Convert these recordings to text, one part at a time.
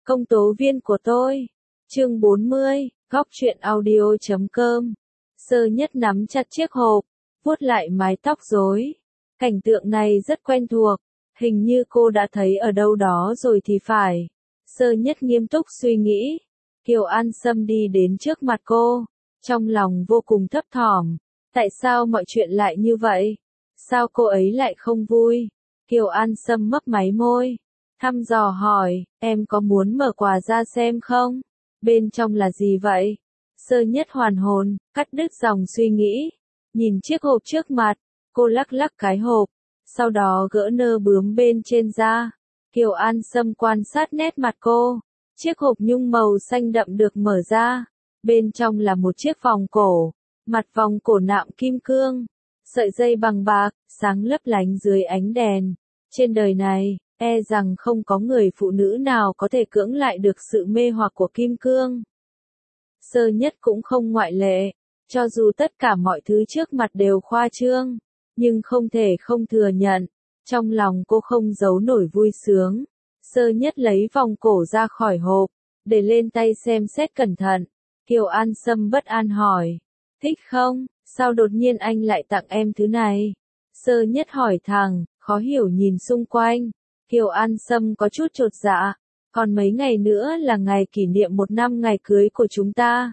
Công tố viên của tôi. Chương 40, góc truyện audio.com. Sơ Nhất nắm chặt chiếc hộp, vuốt lại mái tóc rối. Cảnh tượng này rất quen thuộc, hình như cô đã thấy ở đâu đó rồi thì phải. Sơ Nhất nghiêm túc suy nghĩ. Kiều An Sâm đi đến trước mặt cô, trong lòng vô cùng thấp thỏm. Tại sao mọi chuyện lại như vậy? Sao cô ấy lại không vui? Kiều An Sâm mấp máy môi, thăm dò hỏi, em có muốn mở quà ra xem không? Bên trong là gì vậy? Sơ Nhất hoàn hồn, cắt đứt dòng suy nghĩ. Nhìn chiếc hộp trước mặt, cô lắc lắc cái hộp, sau đó gỡ nơ bướm bên trên ra. Kiều An Sâm quan sát nét mặt cô. Chiếc hộp nhung màu xanh đậm được mở ra. Bên trong là một chiếc vòng cổ. Mặt vòng cổ nạm kim cương. Sợi dây bằng bạc, sáng lấp lánh dưới ánh đèn. Trên đời này, e rằng không có người phụ nữ nào có thể cưỡng lại được sự mê hoặc của kim cương. Sơ Nhất cũng không ngoại lệ. Cho dù tất cả mọi thứ trước mặt đều khoa trương, nhưng không thể không thừa nhận. Trong lòng cô không giấu nổi vui sướng. Sơ Nhất lấy vòng cổ ra khỏi hộp, để lên tay xem xét cẩn thận. Kiều An Sâm bất an hỏi, thích không? Sao đột nhiên anh lại tặng em thứ này? Sơ Nhất hỏi thẳng, khó hiểu nhìn xung quanh. Kiều An Sâm có chút chột dạ. Còn mấy ngày nữa là ngày kỷ niệm 1 năm ngày cưới của chúng ta.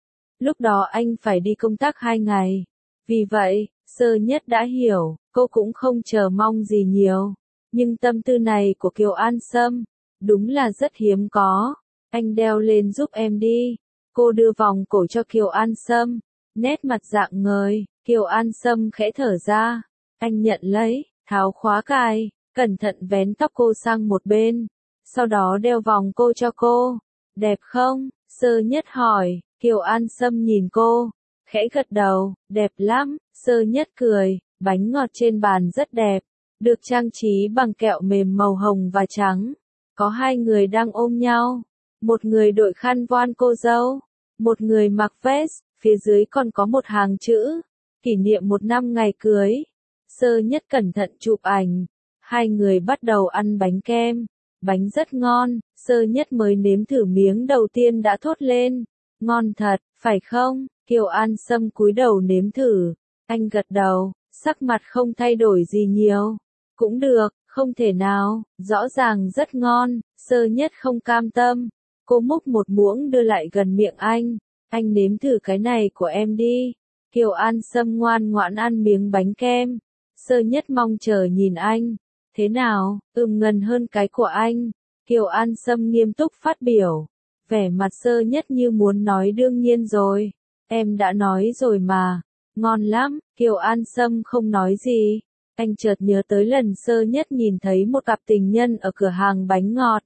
Lúc đó anh phải đi công tác 2 ngày. Vì vậy, Sơ Nhất đã hiểu, cô cũng không chờ mong gì nhiều. Nhưng tâm tư này của Kiều An Sâm, đúng là rất hiếm có. Anh đeo lên giúp em đi. Cô đưa vòng cổ cho Kiều An Sâm. Nét mặt rạng ngời, Kiều An Sâm khẽ thở ra. Anh nhận lấy, tháo khóa cài, cẩn thận vén tóc cô sang một bên. Sau đó đeo vòng cô cho cô. Đẹp không? Sơ Nhất hỏi. Kiều An Sâm nhìn cô, khẽ gật đầu, đẹp lắm. Sơ Nhất cười, bánh ngọt trên bàn rất đẹp, được trang trí bằng kẹo mềm màu hồng và trắng. Có 2 người đang ôm nhau, một người đội khăn voan cô dâu, một người mặc vest, phía dưới còn có một hàng chữ, kỷ niệm 1 năm ngày cưới. Sơ Nhất cẩn thận chụp ảnh, 2 người bắt đầu ăn bánh kem, bánh rất ngon. Sơ Nhất mới nếm thử miếng đầu tiên đã thốt lên, ngon thật, phải không? Kiều An Sâm cúi đầu nếm thử, anh gật đầu, sắc mặt không thay đổi gì nhiều. Cũng được, không thể nào, rõ ràng rất ngon. Sơ Nhất không cam tâm, cô múc một muỗng đưa lại gần miệng anh nếm thử cái này của em đi. Kiều An Sâm ngoan ngoãn ăn miếng bánh kem. Sơ Nhất mong chờ nhìn anh, thế nào? Ngần hơn cái của anh. Kiều An Sâm nghiêm túc phát biểu, vẻ mặt Sơ Nhất như muốn nói đương nhiên rồi, em đã nói rồi mà, ngon lắm. Kiều An Sâm không nói gì, anh chợt nhớ tới lần Sơ Nhất nhìn thấy một cặp tình nhân ở cửa hàng bánh ngọt.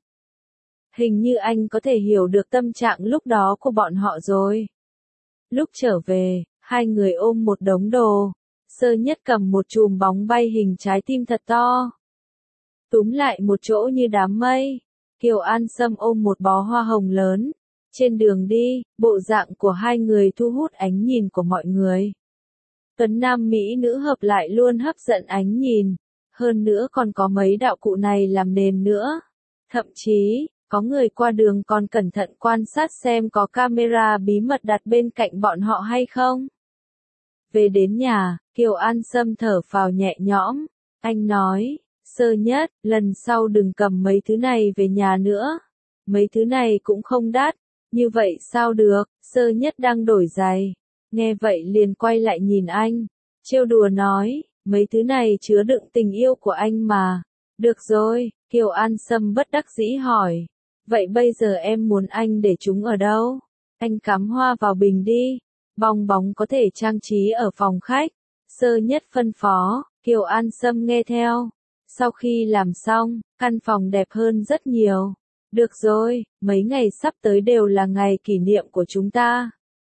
Hình như anh có thể hiểu được tâm trạng lúc đó của bọn họ rồi. Lúc trở về, 2 người ôm một đống đồ. Sơ Nhất cầm một chùm bóng bay hình trái tim thật to, túm lại một chỗ như đám mây. Kiều An Sâm ôm một bó hoa hồng lớn. Trên đường đi, bộ dạng của 2 người thu hút ánh nhìn của mọi người. Tuấn nam mỹ nữ hợp lại luôn hấp dẫn ánh nhìn. Hơn nữa còn có mấy đạo cụ này làm nền nữa. Thậm chí, có người qua đường còn cẩn thận quan sát xem có camera bí mật đặt bên cạnh bọn họ hay không. Về đến nhà, Kiều An Sâm thở phào nhẹ nhõm. Anh nói, Sơ Nhất, lần sau đừng cầm mấy thứ này về nhà nữa. Mấy thứ này cũng không đắt. Như vậy sao được? Sơ Nhất đang đổi giày. Nghe vậy liền quay lại nhìn anh, trêu đùa nói, mấy thứ này chứa đựng tình yêu của anh mà. Được rồi, Kiều An Sâm bất đắc dĩ hỏi. Vậy bây giờ em muốn anh để chúng ở đâu? Anh cắm hoa vào bình đi. Bong bóng có thể trang trí ở phòng khách. Sơ Nhất phân phó. Kiều An Sâm nghe theo. Sau khi làm xong, căn phòng đẹp hơn rất nhiều. Được rồi, mấy ngày sắp tới đều là ngày kỷ niệm của chúng ta.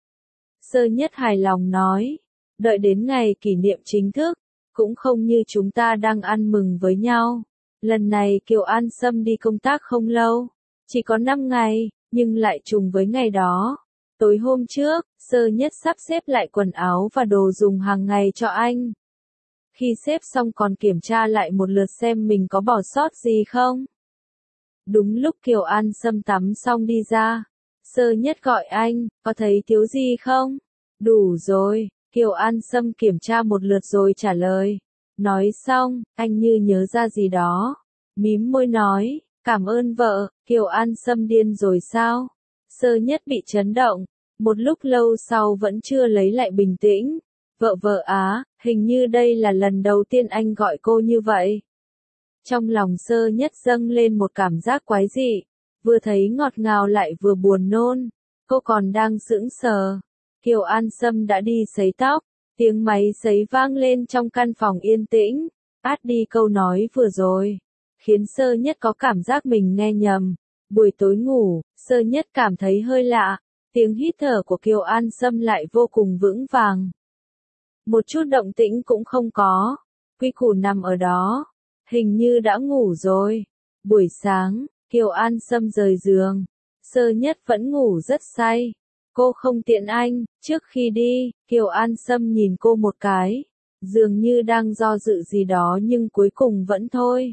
Sơ Nhất hài lòng nói, đợi đến ngày kỷ niệm chính thức, cũng không như chúng ta đang ăn mừng với nhau. Lần này Kiều An Sâm đi công tác không lâu, chỉ có 5 ngày, nhưng lại trùng với ngày đó. Tối hôm trước, Sơ Nhất sắp xếp lại quần áo và đồ dùng hàng ngày cho anh. Khi xếp xong còn kiểm tra lại một lượt xem mình có bỏ sót gì không. Đúng lúc Kiều An Sâm tắm xong đi ra, Sơ Nhất gọi anh, có thấy thiếu gì không? Đủ rồi, Kiều An Sâm kiểm tra một lượt rồi trả lời. Nói xong, anh như nhớ ra gì đó. Mím môi nói, cảm ơn vợ, Kiều An Sâm điên rồi sao? Sơ Nhất bị chấn động, một lúc lâu sau vẫn chưa lấy lại bình tĩnh. Vợ á, hình như đây là lần đầu tiên anh gọi cô như vậy. Trong lòng Sơ Nhất dâng lên một cảm giác quái dị, vừa thấy ngọt ngào lại vừa buồn nôn. Cô còn đang sững sờ. Kiều An Sâm đã đi sấy tóc, tiếng máy sấy vang lên trong căn phòng yên tĩnh, át đi câu nói vừa rồi, khiến Sơ Nhất có cảm giác mình nghe nhầm. Buổi tối ngủ, Sơ Nhất cảm thấy hơi lạ, tiếng hít thở của Kiều An Sâm lại vô cùng vững vàng. Một chút động tĩnh cũng không có, quy củ nằm ở đó, hình như đã ngủ rồi. Buổi sáng, Kiều An Sâm rời giường, Sơ Nhất vẫn ngủ rất say. Cô không tiện anh, trước khi đi, Kiều An Sâm nhìn cô một cái, dường như đang do dự gì đó nhưng cuối cùng vẫn thôi.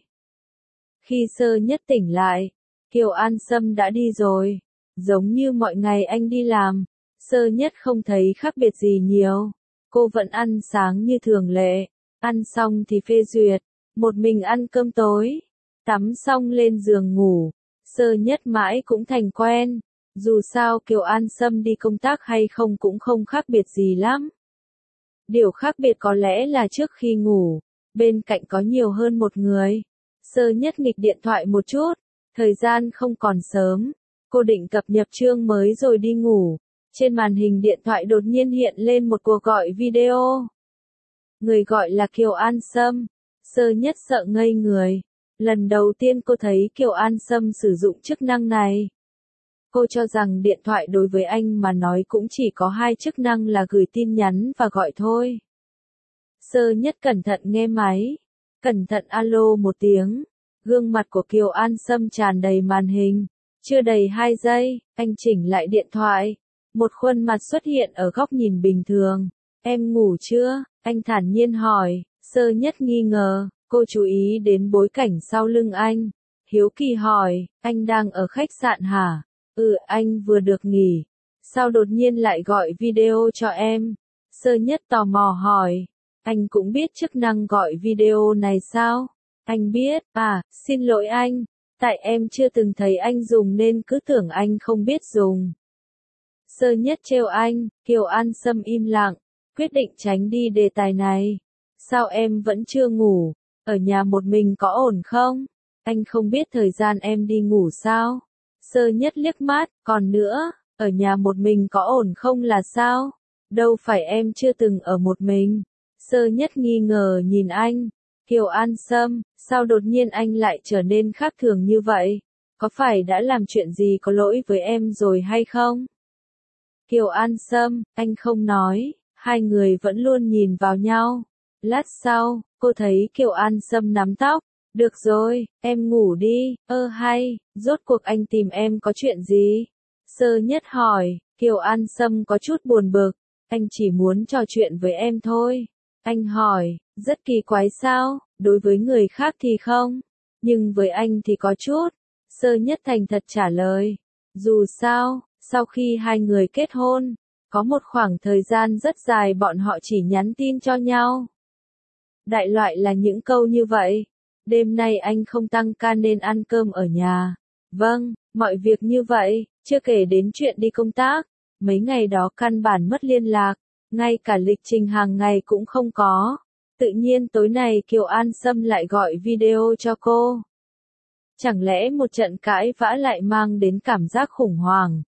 Khi Sơ Nhất tỉnh lại, Kiều An Sâm đã đi rồi, giống như mọi ngày anh đi làm, Sơ Nhất không thấy khác biệt gì nhiều. Cô vẫn ăn sáng như thường lệ, ăn xong thì phê duyệt, một mình ăn cơm tối, tắm xong lên giường ngủ. Sơ Nhất mãi cũng thành quen, dù sao Kiều An Sâm đi công tác hay không cũng không khác biệt gì lắm. Điều khác biệt có lẽ là trước khi ngủ, bên cạnh có nhiều hơn một người. Sơ Nhất nghịch điện thoại một chút, thời gian không còn sớm, cô định cập nhật chương mới rồi đi ngủ. Trên màn hình điện thoại đột nhiên hiện lên một cuộc gọi video. Người gọi là Kiều An Sâm. Sơ Nhất sợ ngây người. Lần đầu tiên cô thấy Kiều An Sâm sử dụng chức năng này. Cô cho rằng điện thoại đối với anh mà nói cũng chỉ có hai chức năng là gửi tin nhắn và gọi thôi. Sơ Nhất cẩn thận nghe máy. Cẩn thận alo một tiếng. Gương mặt của Kiều An Sâm tràn đầy màn hình. Chưa đầy 2 giây, anh chỉnh lại điện thoại. Một khuôn mặt xuất hiện ở góc nhìn bình thường. Em ngủ chưa? Anh thản nhiên hỏi. Sơ Nhất nghi ngờ, cô chú ý đến bối cảnh sau lưng anh. Hiếu kỳ hỏi, anh đang ở khách sạn hả? Anh vừa được nghỉ. Sao đột nhiên lại gọi video cho em? Sơ Nhất tò mò hỏi. Anh cũng biết chức năng gọi video này sao? Anh biết, xin lỗi anh. Tại em chưa từng thấy anh dùng nên cứ tưởng anh không biết dùng. Sơ Nhất trêu anh, Kiều An Sâm im lặng, quyết định tránh đi đề tài này. Sao em vẫn chưa ngủ? Ở nhà một mình có ổn không? Anh không biết thời gian em đi ngủ sao? Sơ Nhất liếc mắt, còn nữa, ở nhà một mình có ổn không là sao? Đâu phải em chưa từng ở một mình. Sơ Nhất nghi ngờ nhìn anh. Kiều An Sâm, sao đột nhiên anh lại trở nên khác thường như vậy? Có phải đã làm chuyện gì có lỗi với em rồi hay không? Kiều An Sâm, anh không nói, hai người vẫn luôn nhìn vào nhau. Lát sau, cô thấy Kiều An Sâm nắm tóc. Được rồi, em ngủ đi, hay, rốt cuộc anh tìm em có chuyện gì? Sơ Nhất hỏi, Kiều An Sâm có chút buồn bực, anh chỉ muốn trò chuyện với em thôi. Anh hỏi, rất kỳ quái sao, đối với người khác thì không, nhưng với anh thì có chút. Sơ Nhất thành thật trả lời, dù sao, sau khi hai người kết hôn, có một khoảng thời gian rất dài bọn họ chỉ nhắn tin cho nhau. Đại loại là những câu như vậy. Đêm nay anh không tăng ca nên ăn cơm ở nhà. Vâng, mọi việc như vậy, chưa kể đến chuyện đi công tác. Mấy ngày đó căn bản mất liên lạc, ngay cả lịch trình hàng ngày cũng không có. Tự nhiên tối nay Kiều An Sâm lại gọi video cho cô. Chẳng lẽ một trận cãi vã lại mang đến cảm giác khủng hoảng?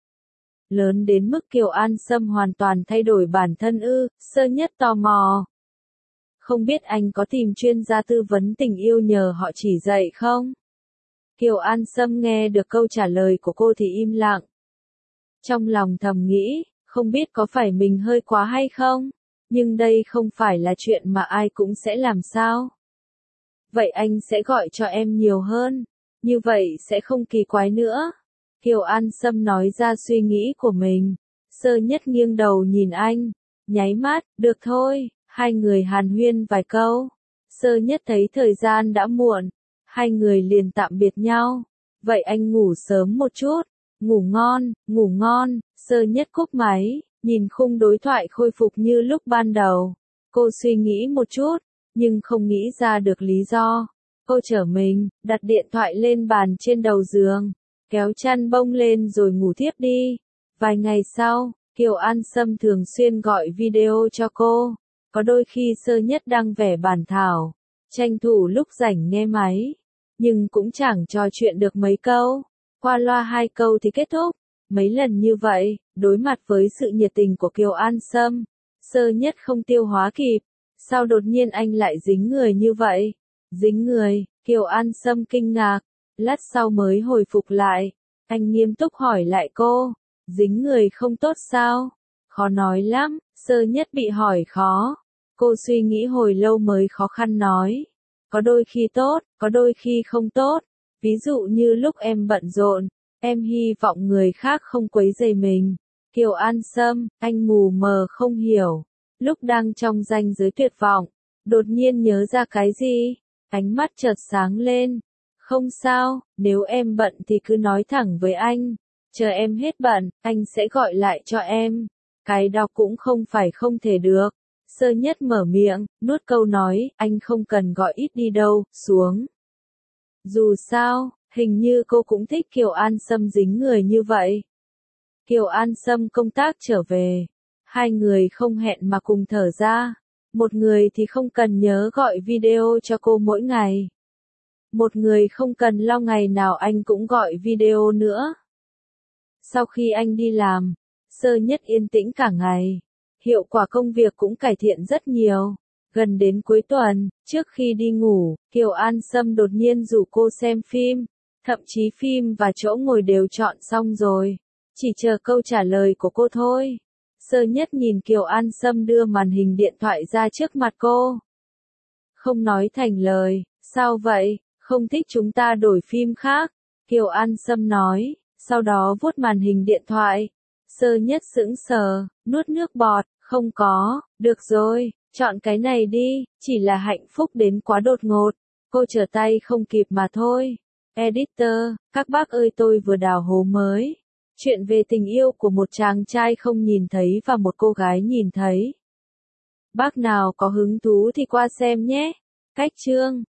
Lớn đến mức Kiều An Sâm hoàn toàn thay đổi bản thân ư? Sơ Nhất tò mò. Không biết anh có tìm chuyên gia tư vấn tình yêu nhờ họ chỉ dạy không? Kiều An Sâm nghe được câu trả lời của cô thì im lặng. Trong lòng thầm nghĩ, không biết có phải mình hơi quá hay không? Nhưng đây không phải là chuyện mà ai cũng sẽ làm sao? Vậy anh sẽ gọi cho em nhiều hơn. Như vậy sẽ không kỳ quái nữa. Kiều An Sâm nói ra suy nghĩ của mình. Sơ Nhất nghiêng đầu nhìn anh. Nháy mắt, được thôi. Hai người hàn huyên vài câu. Sơ Nhất thấy thời gian đã muộn. Hai người liền tạm biệt nhau. Vậy anh ngủ sớm một chút. Ngủ ngon, Sơ Nhất cúp máy, nhìn khung đối thoại khôi phục như lúc ban đầu. Cô suy nghĩ một chút, nhưng không nghĩ ra được lý do. Cô trở mình, đặt điện thoại lên bàn trên đầu giường, kéo chăn bông lên rồi ngủ thiếp đi. Vài ngày sau, Kiều An Sâm thường xuyên gọi video cho cô. Có đôi khi Sơ Nhất đăng vẻ bản thảo, tranh thủ lúc rảnh nghe máy, nhưng cũng chẳng trò chuyện được mấy câu. Qua loa 2 câu thì kết thúc. Mấy lần như vậy, đối mặt với sự nhiệt tình của Kiều An Sâm, Sơ Nhất không tiêu hóa kịp. Sao đột nhiên anh lại dính người như vậy? Dính người, Kiều An Sâm kinh ngạc, lát sau mới hồi phục lại. Anh nghiêm túc hỏi lại cô, dính người không tốt sao? Khó nói lắm, Sơ Nhất bị hỏi khó. Cô suy nghĩ hồi lâu mới khó khăn nói. Có đôi khi tốt, có đôi khi không tốt. Ví dụ như lúc em bận rộn, em hy vọng người khác không quấy rầy mình. Kiều An Sâm, anh mù mờ không hiểu. Lúc đang trong ranh giới tuyệt vọng, đột nhiên nhớ ra cái gì? Ánh mắt chợt sáng lên. Không sao, nếu em bận thì cứ nói thẳng với anh. Chờ em hết bận, anh sẽ gọi lại cho em. Cái đó cũng không phải không thể được. Sơ Nhất mở miệng, nuốt câu nói, anh không cần gọi ít đi đâu, xuống. Dù sao, hình như cô cũng thích Kiều An Sâm dính người như vậy. Kiều An Sâm công tác trở về. 2 người không hẹn mà cùng thở ra. Một người thì không cần nhớ gọi video cho cô mỗi ngày. Một người không cần lo ngày nào anh cũng gọi video nữa. Sau khi anh đi làm, Sơ Nhất yên tĩnh cả ngày. Hiệu quả công việc cũng cải thiện rất nhiều. Gần đến cuối tuần, trước khi đi ngủ, Kiều An Sâm đột nhiên rủ cô xem phim. Thậm chí phim và chỗ ngồi đều chọn xong rồi. Chỉ chờ câu trả lời của cô thôi. Sơ Nhất nhìn Kiều An Sâm đưa màn hình điện thoại ra trước mặt cô. Không nói thành lời, sao vậy, không thích chúng ta đổi phim khác? Kiều An Sâm nói, sau đó vuốt màn hình điện thoại. Sơ Nhất sững sờ, nuốt nước bọt, không có, được rồi, chọn cái này đi, chỉ là hạnh phúc đến quá đột ngột. Cô trở tay không kịp mà thôi. Editor, các bác ơi tôi vừa đào hố mới. Chuyện về tình yêu của một chàng trai không nhìn thấy và một cô gái nhìn thấy. Bác nào có hứng thú thì qua xem nhé. Cách chương